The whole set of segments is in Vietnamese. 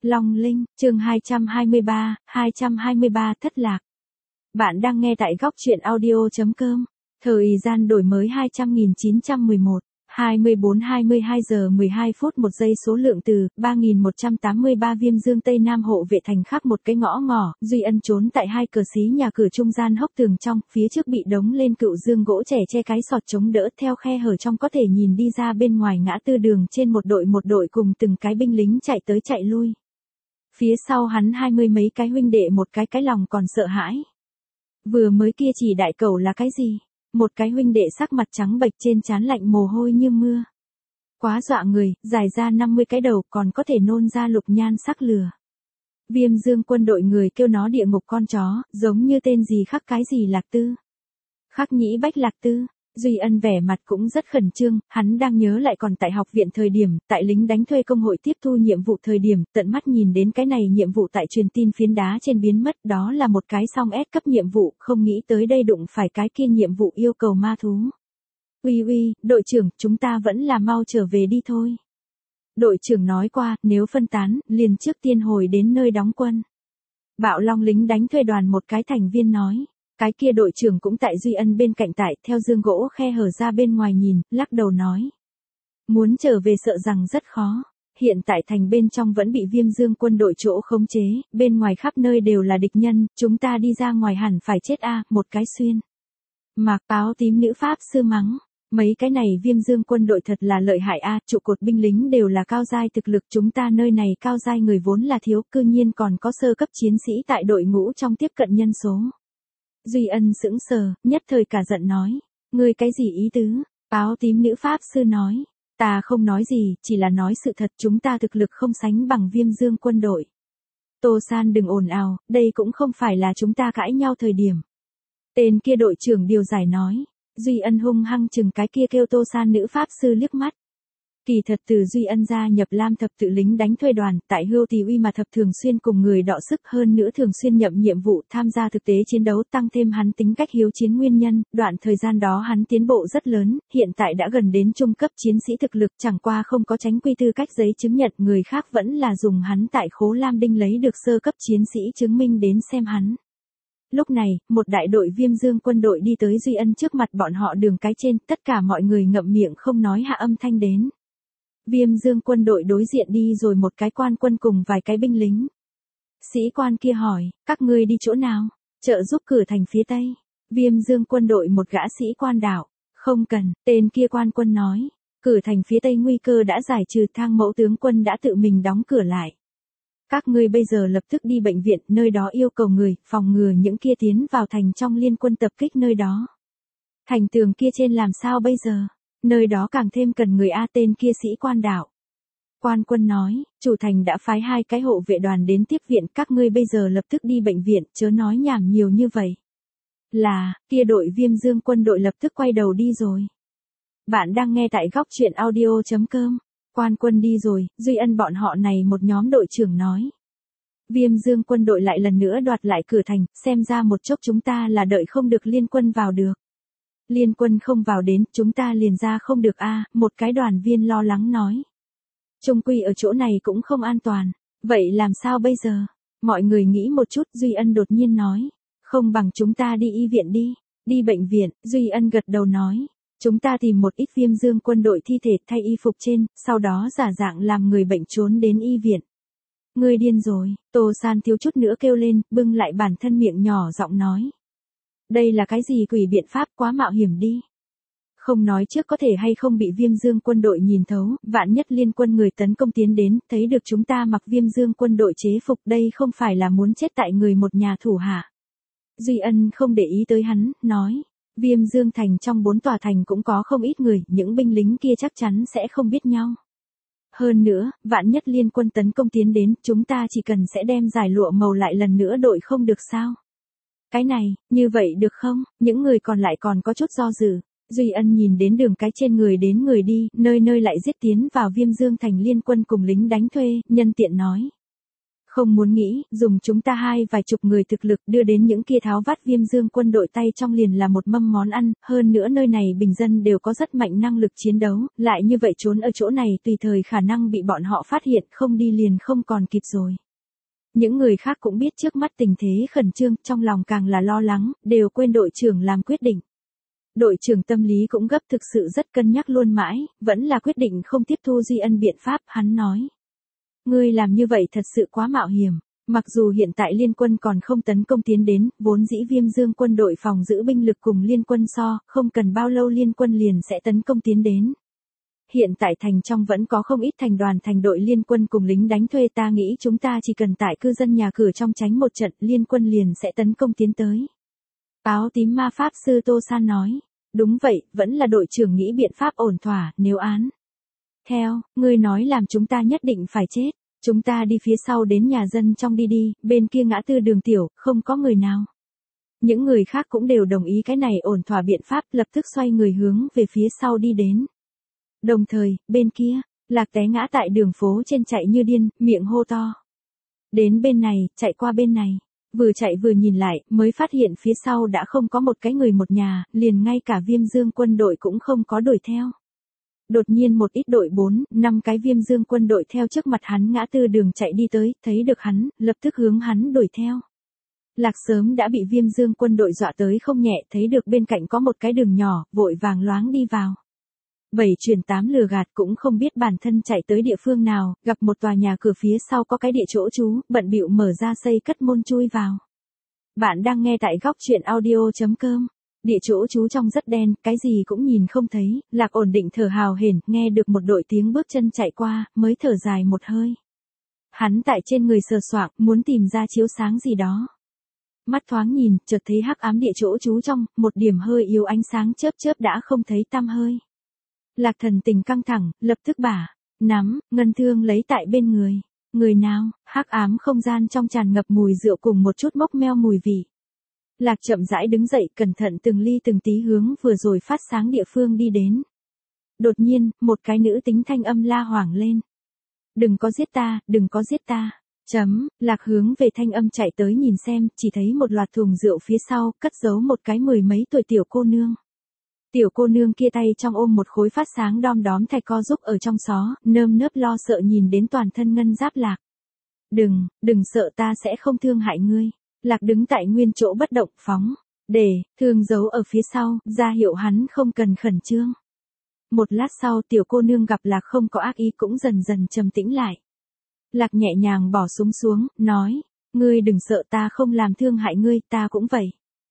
Long Linh, chương 223 thất lạc. Bạn đang nghe tại góc truyện audio.com. Thời gian đổi mới 200.911, 24-22 giờ 12 phút 1 giây. Số lượng từ 3183. Viêm Dương Tây Nam hộ vệ thành khắp một cái ngõ ngỏ. Duy Ân trốn tại hai cửa xí nhà cửa trung gian hốc tường trong, phía trước bị đống lên cựu dương gỗ trẻ che cái sọt chống đỡ, theo khe hở trong có thể nhìn đi ra bên ngoài ngã tư đường trên một đội cùng từng cái binh lính chạy tới chạy lui. Phía sau hắn 20 mấy cái huynh đệ, một cái lòng còn sợ hãi. Vừa mới kia chỉ đại cẩu là cái gì? Một cái huynh đệ sắc mặt trắng bệch, trên trán lạnh mồ hôi như mưa. Quá dọa người, dài ra 50 cái đầu, còn có thể nôn ra lục nhan sắc lửa. Viêm Dương quân đội người kêu nó địa ngục con chó, giống như tên gì khắc cái gì Lạc Tư. Khắc Nhĩ Bách Lạc Tư. Duy Ân vẻ mặt cũng rất khẩn trương, hắn đang nhớ lại còn tại học viện thời điểm, tại lính đánh thuê công hội tiếp thu nhiệm vụ thời điểm, tận mắt nhìn đến cái này nhiệm vụ tại truyền tin phiến đá trên biến mất, đó là một cái song S cấp nhiệm vụ, không nghĩ tới đây đụng phải cái kia nhiệm vụ yêu cầu ma thú. Uy, đội trưởng, chúng ta vẫn là mau trở về đi thôi. Đội trưởng nói qua, nếu phân tán, liền trước tiên hồi đến nơi đóng quân. Bạo Long lính đánh thuê đoàn một cái thành viên nói. Cái kia đội trưởng cũng tại Duy Ân bên cạnh, tại theo dương gỗ khe hở ra bên ngoài nhìn, lắc đầu nói. Muốn trở về sợ rằng rất khó. Hiện tại thành bên trong vẫn bị Viêm Dương quân đội chỗ khống chế, bên ngoài khắp nơi đều là địch nhân, chúng ta đi ra ngoài hẳn phải chết a. Một cái xuyên mặc áo tím nữ pháp sư mắng. Mấy cái này Viêm Dương quân đội thật là lợi hại a, trụ cột binh lính đều là cao giai thực lực, chúng ta nơi này cao giai người vốn là thiếu, cư nhiên còn có sơ cấp chiến sĩ tại đội ngũ trong tiếp cận nhân số. Duy Ân sững sờ, nhất thời cả giận nói. Ngươi cái gì ý tứ? Áo tím nữ pháp sư nói. Ta không nói gì, chỉ là nói sự thật, chúng ta thực lực không sánh bằng Viêm Dương quân đội. Tô San đừng ồn ào, đây cũng không phải là chúng ta cãi nhau thời điểm. Tên kia đội trưởng điều giải nói. Duy Ân hung hăng chừng cái kia kêu Tô San nữ pháp sư liếc mắt. Kỳ thật từ Duy Ân gia nhập Lam thập tự lính đánh thuê đoàn, tại Hưu Thì Uy mà thập thường xuyên cùng người đọ sức, hơn nữa thường xuyên nhậm nhiệm vụ tham gia thực tế chiến đấu, tăng thêm hắn tính cách hiếu chiến nguyên nhân, đoạn thời gian đó hắn tiến bộ rất lớn, hiện tại đã gần đến trung cấp chiến sĩ thực lực, chẳng qua không có tránh quy tư cách giấy chứng nhận, người khác vẫn là dùng hắn tại Khố Lam Đinh lấy được sơ cấp chiến sĩ chứng minh đến xem hắn. Lúc này, một đại đội Viêm Dương quân đội đi tới Duy Ân trước mặt bọn họ đường cái trên, tất cả mọi người ngậm miệng không nói hạ âm thanh đến. Viêm Dương quân đội đối diện đi rồi một cái quan quân cùng vài cái binh lính. Sĩ quan kia hỏi, các ngươi đi chỗ nào? Trợ giúp cửa thành phía tây. Viêm Dương quân đội một gã sĩ quan đảo. Không cần, tên kia quan quân nói. Cửa thành phía tây nguy cơ đã giải trừ, Thang Mẫu tướng quân đã tự mình đóng cửa lại. Các ngươi bây giờ lập tức đi bệnh viện, nơi đó yêu cầu người, phòng ngừa những kia tiến vào thành trong liên quân tập kích nơi đó. Thành tường kia trên làm sao bây giờ? Nơi đó càng thêm cần người a. Tên kia sĩ quan đảo. Quan quân nói, chủ thành đã phái 2 cái hộ vệ đoàn đến tiếp viện, các ngươi bây giờ lập tức đi bệnh viện, chớ nói nhảm nhiều như vậy. Là, kia đội Viêm Dương quân đội lập tức quay đầu đi rồi. Bạn đang nghe tại góc truyện audio.com. Quan quân đi rồi, Duy Ân bọn họ này một nhóm đội trưởng nói. Viêm Dương quân đội lại lần nữa đoạt lại cửa thành, xem ra một chốc chúng ta là đợi không được liên quân vào được. Liên quân không vào đến, chúng ta liền ra không được a. Một cái đoàn viên lo lắng nói. Chung quy ở chỗ này cũng không an toàn, vậy làm sao bây giờ? Mọi người nghĩ một chút, Duy Ân đột nhiên nói. Không bằng chúng ta đi y viện đi. Đi bệnh viện, Duy Ân gật đầu nói. Chúng ta tìm một ít Viêm Dương quân đội thi thể thay y phục trên, sau đó giả dạng làm người bệnh trốn đến y viện. Ngươi điên rồi, Tô San thiếu chút nữa kêu lên, bưng lại bản thân miệng nhỏ giọng nói. Đây là cái gì quỷ biện pháp, quá mạo hiểm đi. Không nói trước có thể hay không bị Viêm Dương quân đội nhìn thấu, vạn nhất liên quân người tấn công tiến đến, thấy được chúng ta mặc Viêm Dương quân đội chế phục, đây không phải là muốn chết tại người một nhà thủ hạ. Duy Ân không để ý tới hắn, nói. Viêm Dương thành trong 4 tòa thành cũng có không ít người, những binh lính kia chắc chắn sẽ không biết nhau. Hơn nữa, vạn nhất liên quân tấn công tiến đến, chúng ta chỉ cần sẽ đem giải lụa màu lại lần nữa đội không được sao? Cái này, như vậy được không? Những người còn lại còn có chút do dự. Duy Ân nhìn đến đường cái trên người đến người đi, nơi nơi lại giết tiến vào Viêm Dương thành liên quân cùng lính đánh thuê, nhân tiện nói. Không muốn nghĩ, dùng chúng ta vài chục người thực lực đưa đến những kia tháo vát Viêm Dương quân đội tay trong liền là một mâm món ăn, hơn nữa nơi này bình dân đều có rất mạnh năng lực chiến đấu, lại như vậy trốn ở chỗ này tùy thời khả năng bị bọn họ phát hiện, không đi liền không còn kịp rồi. Những người khác cũng biết trước mắt tình thế khẩn trương, trong lòng càng là lo lắng, đều quên đội trưởng làm quyết định. Đội trưởng tâm lý cũng gấp, thực sự rất cân nhắc luôn mãi, vẫn là quyết định không tiếp thu Duy Ân biện pháp, hắn nói. Ngươi làm như vậy thật sự quá mạo hiểm, mặc dù hiện tại liên quân còn không tấn công tiến đến, vốn dĩ Viêm Dương quân đội phòng giữ binh lực cùng liên quân không cần bao lâu liên quân liền sẽ tấn công tiến đến. Hiện tại thành trong vẫn có không ít thành đoàn thành đội liên quân cùng lính đánh thuê, ta nghĩ chúng ta chỉ cần tại cư dân nhà cửa trong tránh một trận, liên quân liền sẽ tấn công tiến tới. Áo tím ma pháp sư Tô San nói, đúng vậy, vẫn là đội trưởng nghĩ biện pháp ổn thỏa, nếu án. Theo, ngươi nói làm chúng ta nhất định phải chết, chúng ta đi phía sau đến nhà dân trong đi, bên kia ngã tư đường tiểu, không có người nào. Những người khác cũng đều đồng ý cái này ổn thỏa biện pháp, lập tức xoay người hướng về phía sau đi đến. Đồng thời, bên kia, Lạc té ngã tại đường phố trên chạy như điên, miệng hô to. Đến bên này, chạy qua bên này. Vừa chạy vừa nhìn lại, mới phát hiện phía sau đã không có một cái người một nhà, liền ngay cả Viêm Dương quân đội cũng không có đuổi theo. Đột nhiên một ít đội 4-5 cái Viêm Dương quân đội theo trước mặt hắn ngã tư đường chạy đi tới, thấy được hắn, lập tức hướng hắn đuổi theo. Lạc sớm đã bị Viêm Dương quân đội dọa tới không nhẹ, thấy được bên cạnh có một cái đường nhỏ, vội vàng loáng đi vào. 7 chuyển 8 lừa gạt cũng không biết bản thân chạy tới địa phương nào, gặp một tòa nhà cửa phía sau có cái địa chỗ trú, bận bịu mở ra xây cất môn chui vào. Bạn đang nghe tại góc truyện audio.com. Địa chỗ trú trong rất đen, cái gì cũng nhìn không thấy, Lạc ổn định thở hào hển, nghe được một đội tiếng bước chân chạy qua, mới thở dài một hơi. Hắn tại trên người sờ soạng, muốn tìm ra chiếu sáng gì đó. Mắt thoáng nhìn, chợt thấy hắc ám địa chỗ trú trong, một điểm hơi yếu ánh sáng chớp chớp đã không thấy tăm hơi. Lạc thần tình căng thẳng, lập tức bả, nắm, ngân thương lấy tại bên người. Người nào, hắc ám không gian trong tràn ngập mùi rượu cùng một chút mốc meo mùi vị. Lạc chậm rãi đứng dậy, cẩn thận từng ly từng tí hướng vừa rồi phát sáng địa phương đi đến. Đột nhiên, một cái nữ tính thanh âm la hoảng lên. Đừng có giết ta, đừng có giết ta. Lạc hướng về thanh âm chạy tới nhìn xem, chỉ thấy một loạt thùng rượu phía sau, cất giấu một cái 10 mấy tuổi tiểu cô nương. Tiểu cô nương kia tay trong ôm một khối phát sáng đom đóm thạch co giúp ở trong xó, nơm nớp lo sợ nhìn đến toàn thân ngân giáp Lạc. Đừng sợ, ta sẽ không thương hại ngươi. Lạc đứng tại nguyên chỗ bất động, phóng, thương giấu ở phía sau, ra hiệu hắn không cần khẩn trương. Một lát sau tiểu cô nương gặp Lạc không có ác ý cũng dần dần trầm tĩnh lại. Lạc nhẹ nhàng bỏ súng xuống, nói, ngươi đừng sợ, ta không làm thương hại ngươi, ta cũng vậy.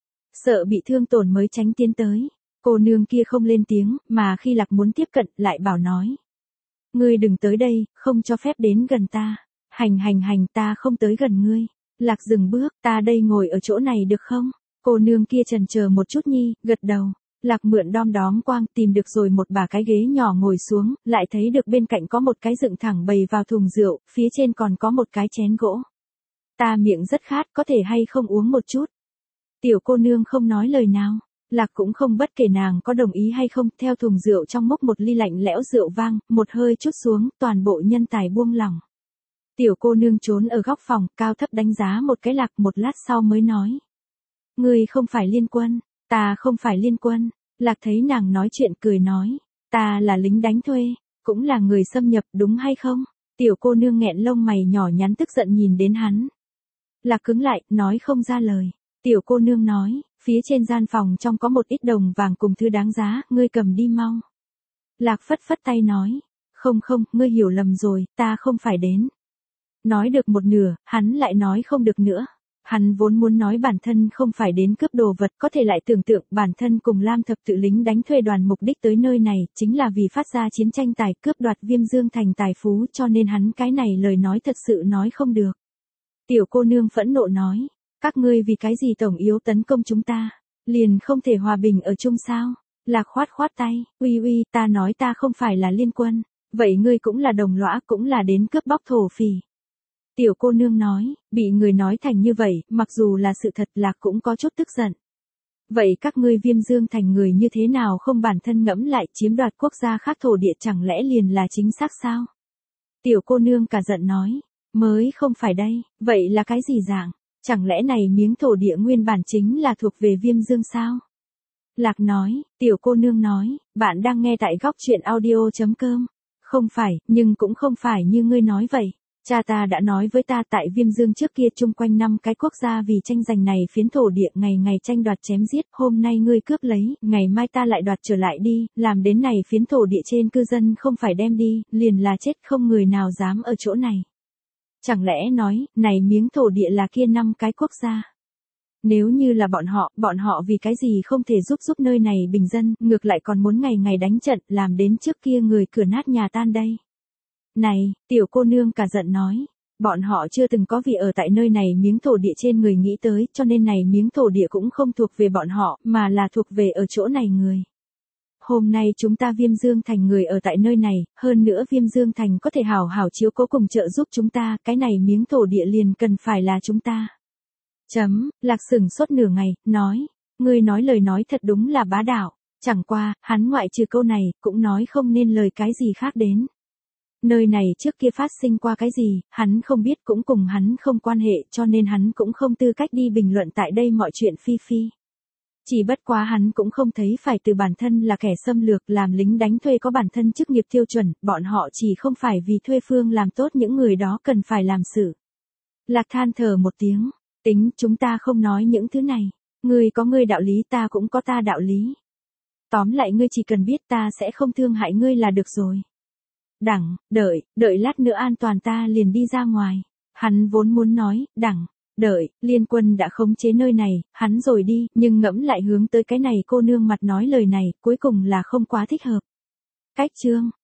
Sợ bị thương tổn mới tránh tiến tới. Cô nương kia không lên tiếng, mà khi Lạc muốn tiếp cận, lại bảo nói. Ngươi đừng tới đây, không cho phép đến gần ta. Hành, ta không tới gần ngươi. Lạc dừng bước, ta đây ngồi ở chỗ này được không? Cô nương kia chần chờ một chút nhi, gật đầu. Lạc mượn đom đóm quang tìm được rồi một bà cái ghế nhỏ ngồi xuống, lại thấy được bên cạnh có một cái dựng thẳng bày vào thùng rượu, phía trên còn có một cái chén gỗ. Ta miệng rất khát, có thể hay không uống một chút? Tiểu cô nương không nói lời nào. Lạc cũng không bất kể nàng có đồng ý hay không, theo thùng rượu trong mốc một ly lạnh lẽo rượu vang, một hơi chút xuống, toàn bộ nhân tài buông lỏng. Tiểu cô nương trốn ở góc phòng, cao thấp đánh giá một cái Lạc, một lát sau mới nói. Ngươi không phải liên quân, ta không phải liên quân. Lạc thấy nàng nói chuyện cười nói, ta là lính đánh thuê, cũng là người xâm nhập, đúng hay không? Tiểu cô nương nghẹn lông mày nhỏ nhắn tức giận nhìn đến hắn. Lạc cứng lại, nói không ra lời. Tiểu cô nương nói, phía trên gian phòng trong có một ít đồng vàng cùng thứ đáng giá, ngươi cầm đi mau. Lạc phất phất tay nói, không, ngươi hiểu lầm rồi, ta không phải đến. Nói được một nửa, hắn lại nói không được nữa. Hắn vốn muốn nói bản thân không phải đến cướp đồ vật, có thể lại tưởng tượng bản thân cùng Lam thập tự lính đánh thuê đoàn mục đích tới nơi này, chính là vì phát ra chiến tranh tài cướp đoạt Viêm Dương thành tài phú, cho nên hắn cái này lời nói thật sự nói không được. Tiểu cô nương phẫn nộ nói, các ngươi vì cái gì tổng yếu tấn công chúng ta, liền không thể hòa bình ở chung sao? Lạc khoát tay, uy, ta nói ta không phải là liên quân, vậy ngươi cũng là đồng lõa, cũng là đến cướp bóc thổ phỉ. Tiểu cô nương nói, bị người nói thành như vậy, mặc dù là sự thật, Lạc cũng có chút tức giận. Vậy các ngươi Viêm Dương thành người như thế nào không bản thân ngẫm lại chiếm đoạt quốc gia khác thổ địa, chẳng lẽ liền là chính xác sao? Tiểu cô nương cả giận nói, Mới không phải đây, vậy là cái gì dạng? Chẳng lẽ này miếng thổ địa nguyên bản chính là thuộc về Viêm Dương sao? Lạc nói, tiểu cô nương nói, bạn đang nghe tại góc chuyện audio.com. Không phải, nhưng cũng không phải như ngươi nói vậy. Cha ta đã nói với ta tại Viêm Dương trước kia chung quanh 5 cái quốc gia vì tranh giành này phiến thổ địa ngày ngày tranh đoạt chém giết, hôm nay ngươi cướp lấy, ngày mai ta lại đoạt trở lại đi, làm đến này phiến thổ địa trên cư dân không phải đem đi, liền là chết không người nào dám ở chỗ này. Chẳng lẽ nói, này miếng thổ địa là kia 5 cái quốc gia? Nếu như là bọn họ vì cái gì không thể giúp nơi này bình dân, ngược lại còn muốn ngày ngày đánh trận, làm đến trước kia người cửa nát nhà tan đây. Này, tiểu cô nương cả giận nói, bọn họ chưa từng có vị ở tại nơi này miếng thổ địa trên người nghĩ tới, cho nên này miếng thổ địa cũng không thuộc về bọn họ, mà là thuộc về ở chỗ này người. Hôm nay chúng ta Viêm Dương Thành người ở tại nơi này, hơn nữa Viêm Dương Thành có thể hảo hảo chiếu cố cùng trợ giúp chúng ta, cái này miếng thổ địa liền cần phải là chúng ta. Lạc sửng sốt nửa ngày, nói, ngươi nói lời nói thật đúng là bá đạo, chẳng qua, hắn ngoại trừ câu này, cũng nói không nên lời cái gì khác đến. Nơi này trước kia phát sinh qua cái gì, hắn không biết cũng cùng hắn không quan hệ cho nên hắn cũng không tư cách đi bình luận tại đây mọi chuyện phi phi. Chỉ bất quá hắn cũng không thấy phải từ bản thân là kẻ xâm lược làm lính đánh thuê có bản thân chức nghiệp tiêu chuẩn, bọn họ chỉ không phải vì thuê phương làm tốt những người đó cần phải làm sự. Lạc than thở một tiếng, tính chúng ta không nói những thứ này, ngươi có ngươi đạo lý ta cũng có ta đạo lý. Tóm lại ngươi chỉ cần biết ta sẽ không thương hại ngươi là được rồi. Đợi lát nữa an toàn ta liền đi ra ngoài. Hắn vốn muốn nói, Liên Quân đã khống chế nơi này, hắn rồi đi, nhưng ngẫm lại hướng tới cái này cô nương mặt nói lời này, cuối cùng là không quá thích hợp. Cách chương